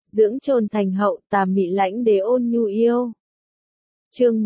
dưỡng trồn thành hậu tà mị lãnh đế ôn nhu yêu. Chương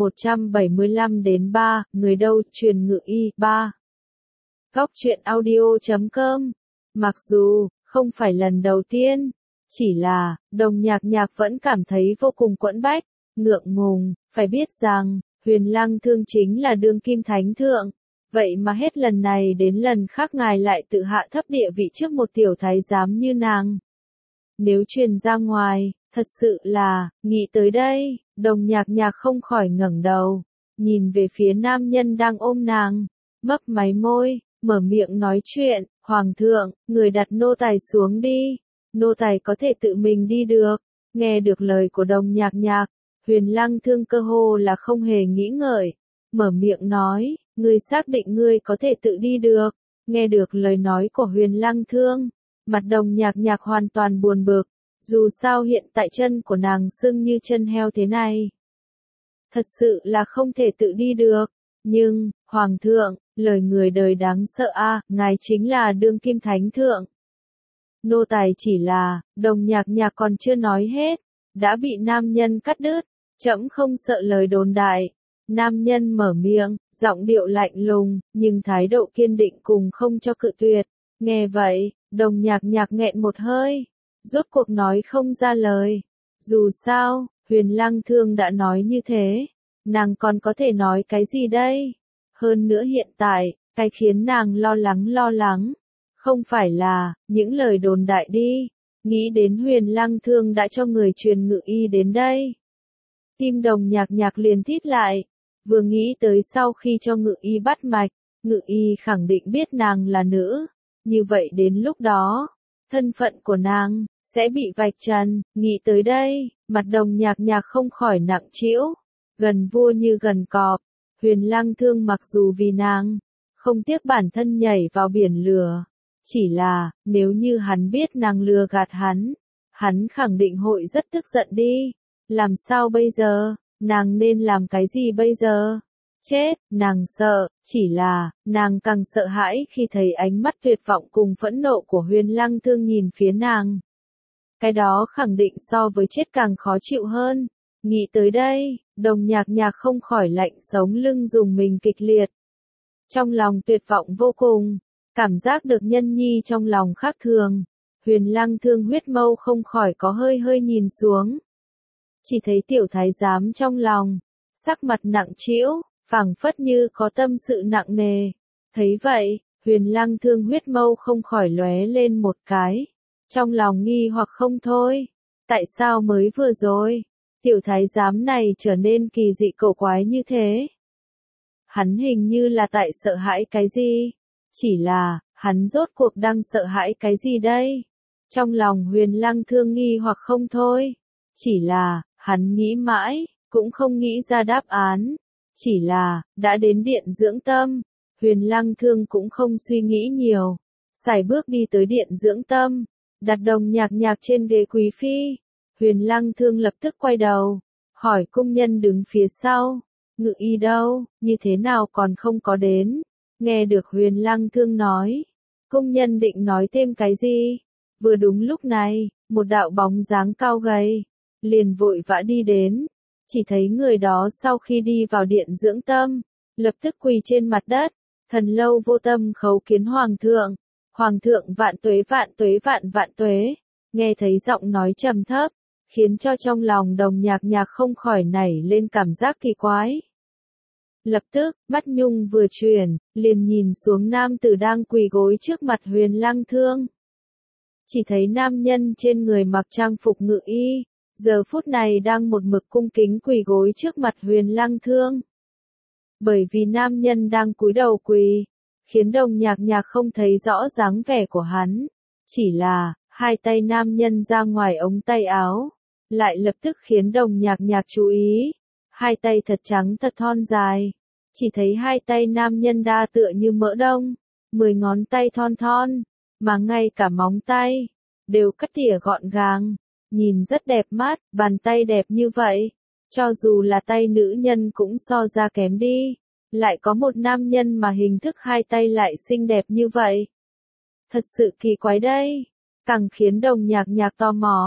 175 đến 3, người đâu, truyền ngự y, 3. Góc truyện audio.com. Mặc dù, không phải lần đầu tiên, chỉ là, Đồng Nhạc Nhạc vẫn cảm thấy vô cùng quẫn bách, ngượng ngùng, phải biết rằng, Huyền Lăng Thương chính là đương kim thánh thượng, vậy mà hết lần này đến lần khác ngài lại tự hạ thấp địa vị trước một tiểu thái giám như nàng. Nếu truyền ra ngoài, thật sự là, nghĩ tới đây, Đồng Nhạc Nhạc không khỏi ngẩng đầu, nhìn về phía nam nhân đang ôm nàng, mấp máy môi, mở miệng nói chuyện, Hoàng thượng, người đặt nô tài xuống đi, nô tài có thể tự mình đi được. Nghe được lời của Đồng Nhạc Nhạc, Huyền Lăng Thương cơ hồ là không hề nghĩ ngợi, mở miệng nói, ngươi xác định ngươi có thể tự đi được. Nghe được lời nói của Huyền Lăng Thương, mặt Đồng Nhạc Nhạc hoàn toàn buồn bực, dù sao hiện tại chân của nàng sưng như chân heo thế này. Thật sự là không thể tự đi được, nhưng, Hoàng thượng, lời người đời đáng sợ a, ngài chính là đương kim thánh thượng. Nô tài chỉ là, Đồng Nhạc Nhạc còn chưa nói hết, đã bị nam nhân cắt đứt, trẫm không sợ lời đồn đại. Nam nhân mở miệng, giọng điệu lạnh lùng, nhưng thái độ kiên định cùng không cho cự tuyệt. Nghe vậy, Đồng Nhạc Nhạc nghẹn một hơi, rốt cuộc nói không ra lời. Dù sao, Huyền Lăng Thương đã nói như thế, nàng còn có thể nói cái gì đây? Hơn nữa hiện tại, cái khiến nàng lo lắng, không phải là, những lời đồn đại đi, nghĩ đến Huyền Lăng Thương đã cho người truyền ngự y đến đây. Tim Đồng Nhạc Nhạc liền thít lại, vừa nghĩ tới sau khi cho ngự y bắt mạch, ngự y khẳng định biết nàng là nữ, như vậy đến lúc đó, thân phận của nàng sẽ bị vạch trần. Nghĩ tới đây, mặt Đồng Nhạc Nhạc không khỏi nặng trĩu, gần vua như gần cọp. Huyền Lăng Thương mặc dù vì nàng không tiếc bản thân nhảy vào biển lửa, chỉ là nếu như hắn biết nàng lừa gạt hắn khẳng định hội rất tức giận đi. Làm sao bây giờ? Nàng nên làm cái gì bây giờ? Chết, nàng sợ, chỉ là, nàng càng sợ hãi khi thấy ánh mắt tuyệt vọng cùng phẫn nộ của Huyền Lăng Thương nhìn phía nàng. Cái đó khẳng định so với chết càng khó chịu hơn. Nghĩ tới đây, Đồng Nhạc Nhạc không khỏi lạnh sống lưng dùng mình kịch liệt. Trong lòng tuyệt vọng vô cùng, cảm giác được nhân nhi trong lòng khác thường. Huyền Lăng Thương huyết mâu không khỏi có hơi nhìn xuống. Chỉ thấy tiểu thái giám trong lòng, sắc mặt nặng trĩu, phảng phất như có tâm sự nặng nề. Thấy vậy, Huyền Lăng Thương huyết mâu không khỏi lóe lên một cái. Trong lòng nghi hoặc không thôi. Tại sao mới vừa rồi, tiểu thái giám này trở nên kỳ dị cổ quái như thế? Hắn hình như là tại sợ hãi cái gì? Chỉ là, hắn rốt cuộc đang sợ hãi cái gì đây? Trong lòng Huyền Lăng Thương nghi hoặc không thôi. Chỉ là, hắn nghĩ mãi, cũng không nghĩ ra đáp án. Chỉ là, đã đến điện dưỡng tâm, Huyền Lăng Thương cũng không suy nghĩ nhiều. Sải bước đi tới điện dưỡng tâm, đặt Đồng Nhạc Nhạc trên ghế quý phi. Huyền Lăng Thương lập tức quay đầu, hỏi cung nhân đứng phía sau, ngự y đâu, như thế nào còn không có đến? Nghe được Huyền Lăng Thương nói, cung nhân định nói thêm cái gì? Vừa đúng lúc này, một đạo bóng dáng cao gầy liền vội vã đi đến, chỉ thấy người đó sau khi đi vào điện dưỡng tâm, lập tức quỳ trên mặt đất, thần lâu vô tâm khấu kiến Hoàng thượng vạn tuế. Nghe thấy giọng nói trầm thấp, khiến cho trong lòng Đồng Nhạc Nhạc không khỏi nảy lên cảm giác kỳ quái. Lập tức, mắt nhung vừa chuyển, liền nhìn xuống nam tử đang quỳ gối trước mặt Huyền Lăng Thương. Chỉ thấy nam nhân trên người mặc trang phục ngự y, giờ phút này đang một mực cung kính quỳ gối trước mặt Huyền Lăng Thương. Bởi vì nam nhân đang cúi đầu quỳ, khiến Đồng Nhạc Nhạc không thấy rõ dáng vẻ của hắn. Chỉ là, hai tay nam nhân ra ngoài ống tay áo, lại lập tức khiến Đồng Nhạc Nhạc chú ý. Hai tay thật trắng thật thon dài, chỉ thấy hai tay nam nhân đa tựa như mỡ đông, 10 ngón tay thon thon, mà ngay cả móng tay đều cắt tỉa gọn gàng, nhìn rất đẹp mắt. Bàn tay đẹp như vậy, cho dù là tay nữ nhân cũng so ra kém đi. Lại có một nam nhân mà hình thức hai tay lại xinh đẹp như vậy. Thật sự kỳ quái đây, càng khiến Đồng Nhạc Nhạc tò mò.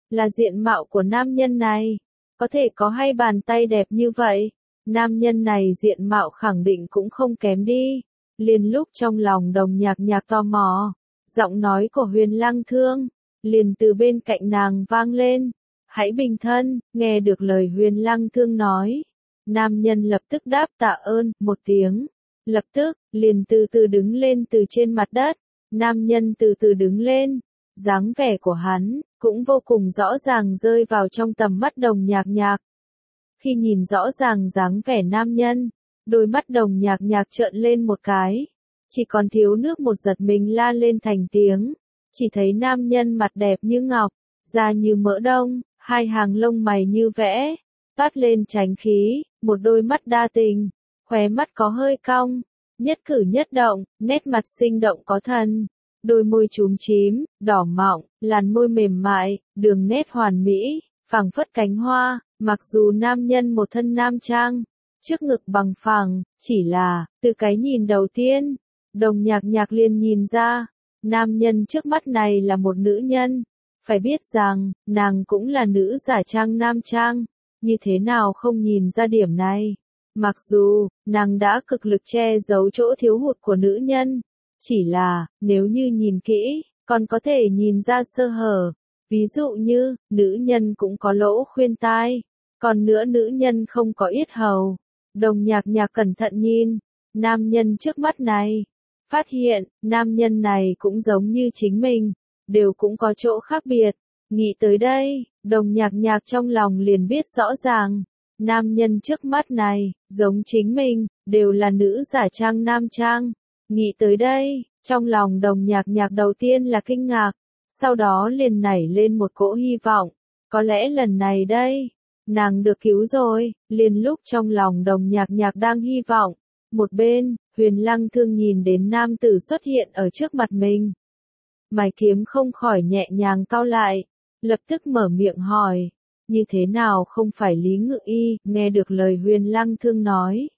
là diện mạo của nam nhân này. Có thể có hai bàn tay đẹp như vậy, nam nhân này diện mạo khẳng định cũng không kém đi. Liền lúc trong lòng Đồng Nhạc Nhạc tò mò, giọng nói của Huyền Lăng Thương liền từ bên cạnh nàng vang lên. Hãy bình thân. Nghe được lời Huyền Lăng Thương nói, nam nhân lập tức đáp tạ ơn một tiếng. Lập tức, liền từ từ đứng lên từ trên mặt đất. Nam nhân từ từ đứng lên, dáng vẻ của hắn cũng vô cùng rõ ràng rơi vào trong tầm mắt Đồng Nhạc Nhạc. Khi nhìn rõ ràng dáng vẻ nam nhân, đôi mắt Đồng Nhạc Nhạc trợn lên một cái, chỉ còn thiếu nước một giật mình la lên thành tiếng. Chỉ thấy nam nhân mặt đẹp như ngọc, da như mỡ đông, hai hàng lông mày như vẽ, toát lên chánh khí, một đôi mắt đa tình, khóe mắt có hơi cong, nhất cử nhất động, nét mặt sinh động có thần, đôi môi chúm chím, đỏ mọng, làn môi mềm mại, đường nét hoàn mỹ, phảng phất cánh hoa. Mặc dù nam nhân một thân nam trang, trước ngực bằng phẳng, chỉ là, từ cái nhìn đầu tiên, Đồng Nhạc Nhạc liền nhìn ra, nam nhân trước mắt này là một nữ nhân. Phải biết rằng, nàng cũng là nữ giả trang nam trang, như thế nào không nhìn ra điểm này. Mặc dù, nàng đã cực lực che giấu chỗ thiếu hụt của nữ nhân, chỉ là, nếu như nhìn kỹ, còn có thể nhìn ra sơ hở. Ví dụ như, nữ nhân cũng có lỗ khuyên tai, còn nữa nữ nhân không có yết hầu. Đồng Nhạc Nhạc cẩn thận nhìn, nam nhân trước mắt này, phát hiện, nam nhân này cũng giống như chính mình, đều cũng có chỗ khác biệt. Nghĩ tới đây, Đồng Nhạc Nhạc trong lòng liền biết rõ ràng, nam nhân trước mắt này, giống chính mình, đều là nữ giả trang nam trang. Nghĩ tới đây, trong lòng Đồng Nhạc Nhạc đầu tiên là kinh ngạc, sau đó liền nảy lên một cỗ hy vọng, có lẽ lần này đây, nàng được cứu rồi. Liền lúc trong lòng Đồng Nhạc Nhạc đang hy vọng, một bên, Huyền Lăng Thương nhìn đến nam tử xuất hiện ở trước mặt mình. Mày kiếm không khỏi nhẹ nhàng cau lại, lập tức mở miệng hỏi, như thế nào không phải Lý Ngự Y. Nghe được lời Huyền Lăng Thương nói,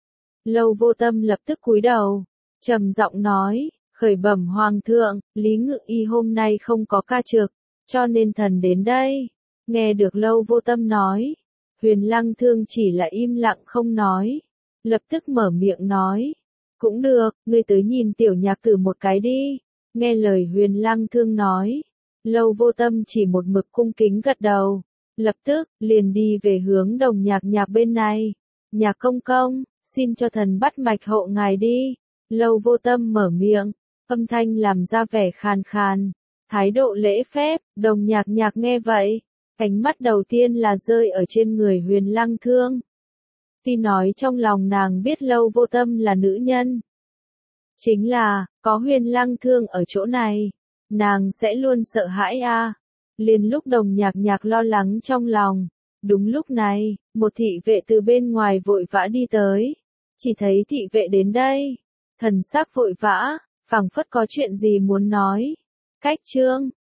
Lâu Vô Tâm lập tức cúi đầu, trầm giọng nói, khởi bẩm Hoàng thượng, Lý Ngự Y hôm nay không có ca trực, cho nên thần đến đây. Nghe được Lâu Vô Tâm nói, Huyền Lăng Thương chỉ là im lặng không nói, lập tức mở miệng nói, cũng được, ngươi tới nhìn tiểu nhạc tử một cái đi. Nghe lời Huyền Lăng Thương nói, Lâu Vô Tâm chỉ một mực cung kính gật đầu, lập tức, liền đi về hướng Đồng Nhạc Nhạc bên này. Nhạc công công, xin cho thần bắt mạch hộ ngài đi. Lâu Vô Tâm mở miệng, âm thanh làm ra vẻ khàn khàn, thái độ lễ phép. Đồng Nhạc Nhạc nghe vậy, ánh mắt đầu tiên là rơi ở trên người Huyền Lăng Thương. Tuy nói trong lòng nàng biết Lâu Vô Tâm là nữ nhân, chính là, có Huyền Lăng Thương ở chỗ này, nàng sẽ luôn sợ hãi a. Liền lúc Đồng Nhạc Nhạc lo lắng trong lòng, đúng lúc này, một thị vệ từ bên ngoài vội vã đi tới. Chỉ thấy thị vệ đến đây, thần sắc vội vã, phảng phất có chuyện gì muốn nói. Cách chương